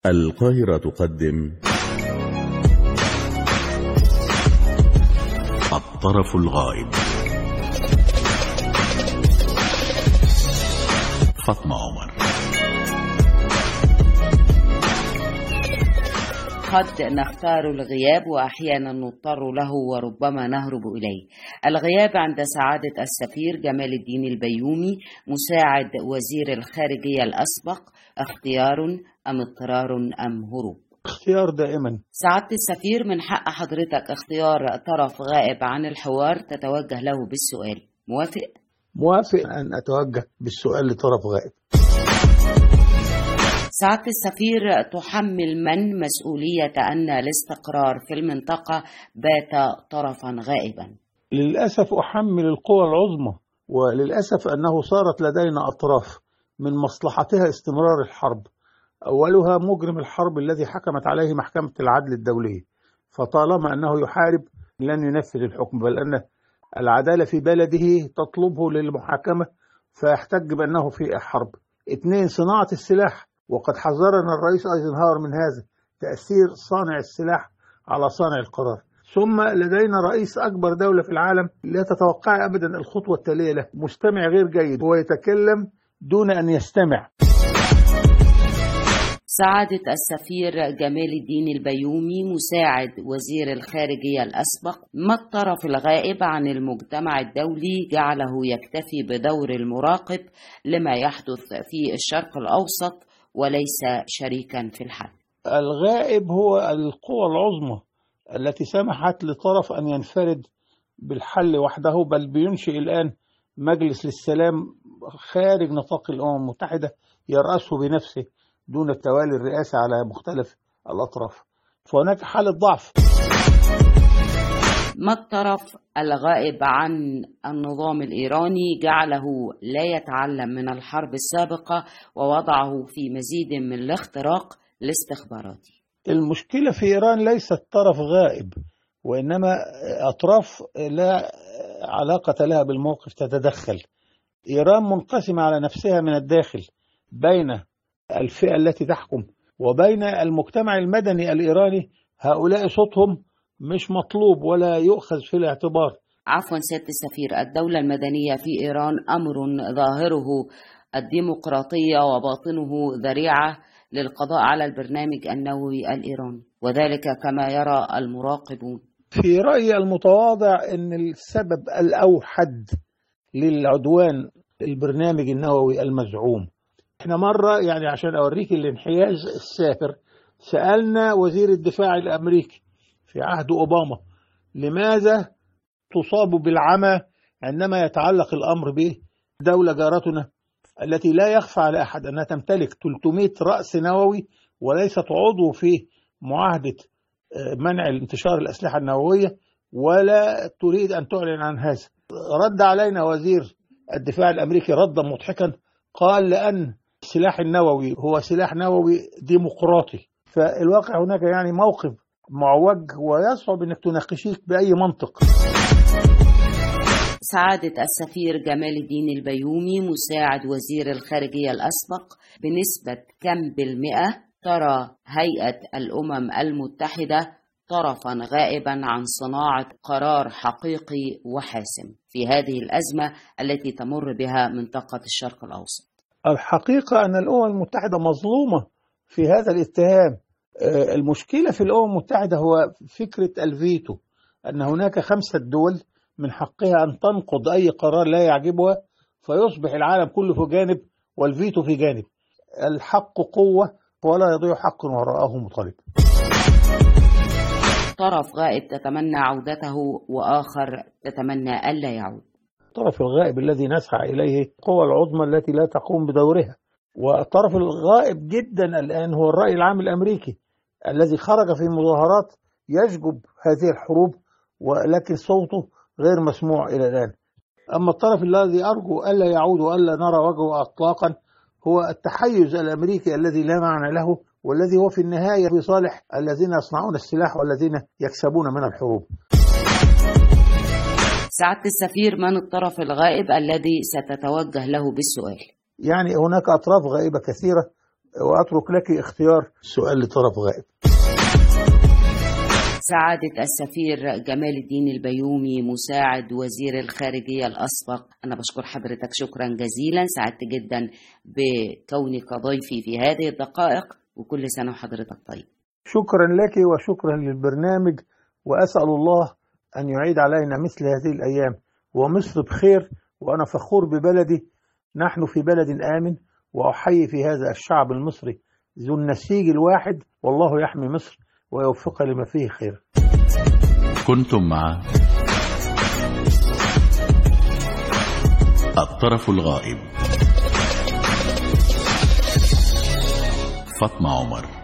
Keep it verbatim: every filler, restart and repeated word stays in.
القاهرة تقدم الطرف الغائب. فاطمة عمر. قد نختار الغياب وأحيانا نضطر له وربما نهرب إليه. الغياب عند سعادة السفير جمال الدين البيومي مساعد وزير الخارجية الأسبق اختيار أم اضطرار أم هروب؟ اختيار دائما. سعادة السفير، من حق حضرتك اختيار طرف غائب عن الحوار تتوجه له بالسؤال. موافق؟ موافق أن أتوجه بالسؤال لطرف غائب. سعادة السفير، تحمل من مسؤولية أن الاستقرار في المنطقة بات طرفا غائبا؟ للأسف أحمل القوى العظمى، وللأسف أنه صارت لدينا أطراف من مصلحتها استمرار الحرب. أولها مجرم الحرب الذي حكمت عليه محكمة العدل الدولية، فطالما أنه يحارب لن ينفذ الحكم، بل أن العدالة في بلده تطلبه للمحاكمة فيحتج بأنه في حرب. اثنين، صناعة السلاح، وقد حذرنا الرئيس ايزنهاور من هذا، تأثير صانع السلاح على صانع القرار. ثم لدينا رئيس أكبر دولة في العالم لا تتوقع أبدا الخطوة التالية له، مستمع غير جيد، هو يتكلم دون أن يستمع. سعادة السفير جمال الدين البيومي مساعد وزير الخارجية الأسبق، ما الطرف الغائب عن المجتمع الدولي جعله يكتفي بدور المراقب لما يحدث في الشرق الأوسط وليس شريكا في الحل؟ الغائب هو القوى العظمى التي سمحت لطرف أن ينفرد بالحل وحده، بل بينشئ الآن مجلس للسلام خارج نطاق الأمم المتحدة يرأسه بنفسه دون التوالي الرئاسة على مختلف الأطراف، فهناك حالة ضعف. ما الطرف الغائب عن النظام الإيراني جعله لا يتعلم من الحرب السابقة ووضعه في مزيد من الاختراق الاستخباراتي؟ المشكلة في إيران ليست طرف غائب، وإنما أطراف لا علاقة لها بالموقف تتدخل. إيران منقسمة على نفسها من الداخل بين الفئة التي تحكم وبين المجتمع المدني الإيراني، هؤلاء صوتهم مش مطلوب ولا يؤخذ في الاعتبار. عفوا سيادة السفير، الدولة المدنية في إيران أمر ظاهره الديمقراطية وباطنه ذريعة للقضاء على البرنامج النووي الإيراني، وذلك كما يرى المراقبون. في رأيي المتواضع أن السبب الأوحد للعدوان البرنامج النووي المزعوم. احنا مرة يعني عشان أوريك الانحياز السافر سألنا وزير الدفاع الأمريكي في عهد أوباما لماذا تصاب بالعمى عندما يتعلق الأمر بدولة جارتنا التي لا يخفى على أحد أنها تمتلك ثلاثمائة رأس نووي وليست عضو في معاهدة منع انتشار الأسلحة النووية ولا تريد أن تعلن عن هذا. رد علينا وزير الدفاع الأمريكي ردا مضحكا، قال لأن السلاح النووي هو سلاح نووي ديمقراطي. فالواقع هناك يعني موقف معوج ويصعب أنك تناقشيه بأي منطق. سعادة السفير جمال الدين البيومي مساعد وزير الخارجية الأسبق، بنسبة كم بالمئة ترى هيئة الأمم المتحدة طرفا غائبا عن صناعة قرار حقيقي وحاسم في هذه الأزمة التي تمر بها منطقة الشرق الأوسط؟ الحقيقة أن الأمم المتحدة مظلومة في هذا الاتهام. المشكلة في الأمم المتحدة هو فكرة الفيتو، أن هناك خمسة دول من حقها أن تنقض أي قرار لا يعجبها، فيصبح العالم كله في جانب والفيتو في جانب. الحق قوة ولا يضيع حق وراءه مطالب. طرف غائب تتمنى عودته وآخر تتمنى ألا يعود. الطرف الغائب الذي نسعى إليه القوى العظمى التي لا تقوم بدورها، والطرف الغائب جدا الآن هو الرأي العام الأمريكي الذي خرج في مظاهرات يشجب هذه الحروب، ولكن صوته غير مسموع إلى الآن. أما الطرف الذي أرجو ألا يعود وألا نرى وجهه أطلاقا هو التحيز الأمريكي الذي لا معنى له، والذي هو في النهاية في صالح الذين يصنعون السلاح والذين يكسبون من الحروب. سعادة السفير، من الطرف الغائب الذي ستتوجه له بالسؤال؟ يعني هناك أطراف غائبة كثيرة، وأترك لك اختيار سؤال لطرف غائب. سعادة السفير جمال الدين البيومي مساعد وزير الخارجية الأسبق، أنا بشكر حضرتك شكرا جزيلا، سعدت جدا بكونك ضيفي في هذه الدقائق، وكل سنة وحضرتك طيب. شكرا لك وشكرا للبرنامج، وأسأل الله أن يعيد علينا مثل هذه الأيام ومصر بخير، وأنا فخور ببلدي. نحن في بلد آمن، وأحيي في هذا الشعب المصري ذو النسيج الواحد، والله يحمي مصر ويوفقها لما فيه خير. كنتم مع الطرف الغائب، فاطمة عمر.